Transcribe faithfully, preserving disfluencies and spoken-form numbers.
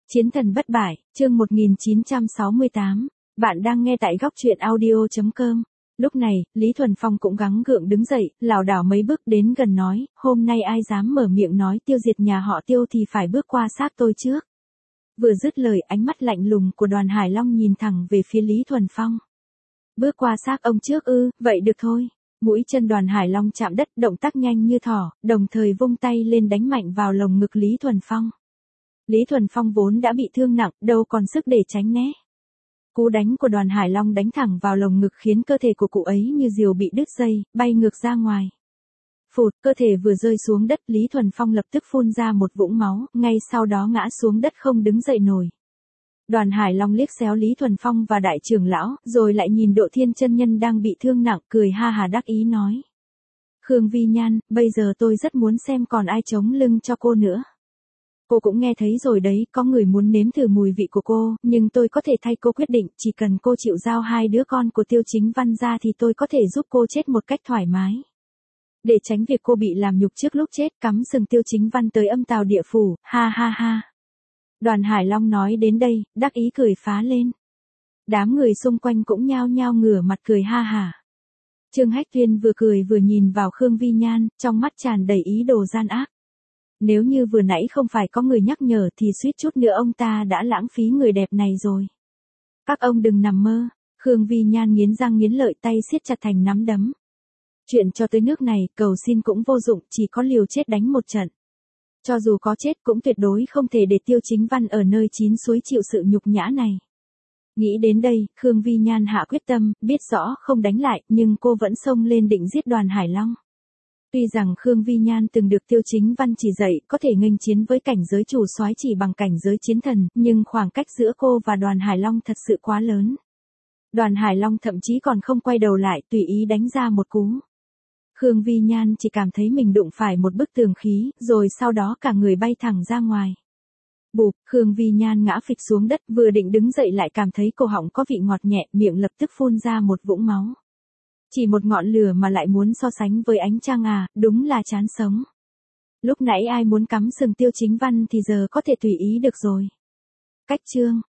Chiến thần bất bại, chương một nghìn chín trăm sáu mươi tám. Bạn đang nghe tại góc truyện audio chấm com. Lúc này, Lý Thuần Phong cũng gắng gượng đứng dậy, lảo đảo mấy bước đến gần nói, hôm nay ai dám mở miệng nói tiêu diệt nhà họ Tiêu thì phải bước qua xác tôi trước. Vừa dứt lời, ánh mắt lạnh lùng của Đoàn Hải Long nhìn thẳng về phía Lý Thuần Phong. Bước qua xác ông trước ư, vậy được thôi. Mũi chân Đoàn Hải Long chạm đất, động tác nhanh như thỏ, đồng thời vung tay lên đánh mạnh vào lồng ngực Lý Thuần Phong. Lý Thuần Phong vốn đã bị thương nặng, đâu còn sức để tránh né. Cú đánh của Đoàn Hải Long đánh thẳng vào lồng ngực khiến cơ thể của cụ ấy như diều bị đứt dây, bay ngược ra ngoài. Phụt, cơ thể vừa rơi xuống đất, Lý Thuần Phong lập tức phun ra một vũng máu, ngay sau đó ngã xuống đất không đứng dậy nổi. Đoàn Hải Long liếc xéo Lý Thuần Phong và đại trưởng lão, rồi lại nhìn Độ Thiên chân nhân đang bị thương nặng, cười ha hà đắc ý nói. Khương Vi Nhan, bây giờ tôi rất muốn xem còn ai chống lưng cho cô nữa. Cô cũng nghe thấy rồi đấy, có người muốn nếm thử mùi vị của cô, nhưng tôi có thể thay cô quyết định, chỉ cần cô chịu giao hai đứa con của Tiêu Chính Văn ra thì tôi có thể giúp cô chết một cách thoải mái. Để tránh việc cô bị làm nhục trước lúc chết, cắm sừng Tiêu Chính Văn tới âm tào địa phủ, ha ha ha. Đoàn Hải Long nói đến đây, đắc ý cười phá lên. Đám người xung quanh cũng nhao nhao ngửa mặt cười ha hả. Trương Hách Tuyên vừa cười vừa nhìn vào Khương Vi Nhan, trong mắt tràn đầy ý đồ gian ác. Nếu như vừa nãy không phải có người nhắc nhở thì suýt chút nữa ông ta đã lãng phí người đẹp này rồi. Các ông đừng nằm mơ. Khương Vi Nhan nghiến răng nghiến lợi, tay siết chặt thành nắm đấm. Chuyện cho tới nước này, cầu xin cũng vô dụng, chỉ có liều chết đánh một trận. Cho dù có chết cũng tuyệt đối không thể để Tiêu Chính Văn ở nơi chín suối chịu sự nhục nhã này. Nghĩ đến đây, Khương Vi Nhan hạ quyết tâm, biết rõ không đánh lại, nhưng cô vẫn xông lên định giết Đoàn Hải Long. Tuy rằng Khương Vi Nhan từng được Tiêu Chính Văn chỉ dạy có thể nghênh chiến với cảnh giới chủ soái chỉ bằng cảnh giới chiến thần, nhưng khoảng cách giữa cô và Đoàn Hải Long thật sự quá lớn. Đoàn Hải Long thậm chí còn không quay đầu lại, tùy ý đánh ra một cú. Khương Vi Nhan chỉ cảm thấy mình đụng phải một bức tường khí, rồi sau đó cả người bay thẳng ra ngoài. Bụp, Khương Vi Nhan ngã phịch xuống đất, vừa định đứng dậy lại cảm thấy cổ họng có vị ngọt nhẹ, miệng lập tức phun ra một vũng máu. Chỉ một ngọn lửa mà lại muốn so sánh với ánh trăng à, đúng là chán sống. Lúc nãy ai muốn cắm sừng Tiêu Chính Văn thì giờ có thể tùy ý được rồi. Cách chương.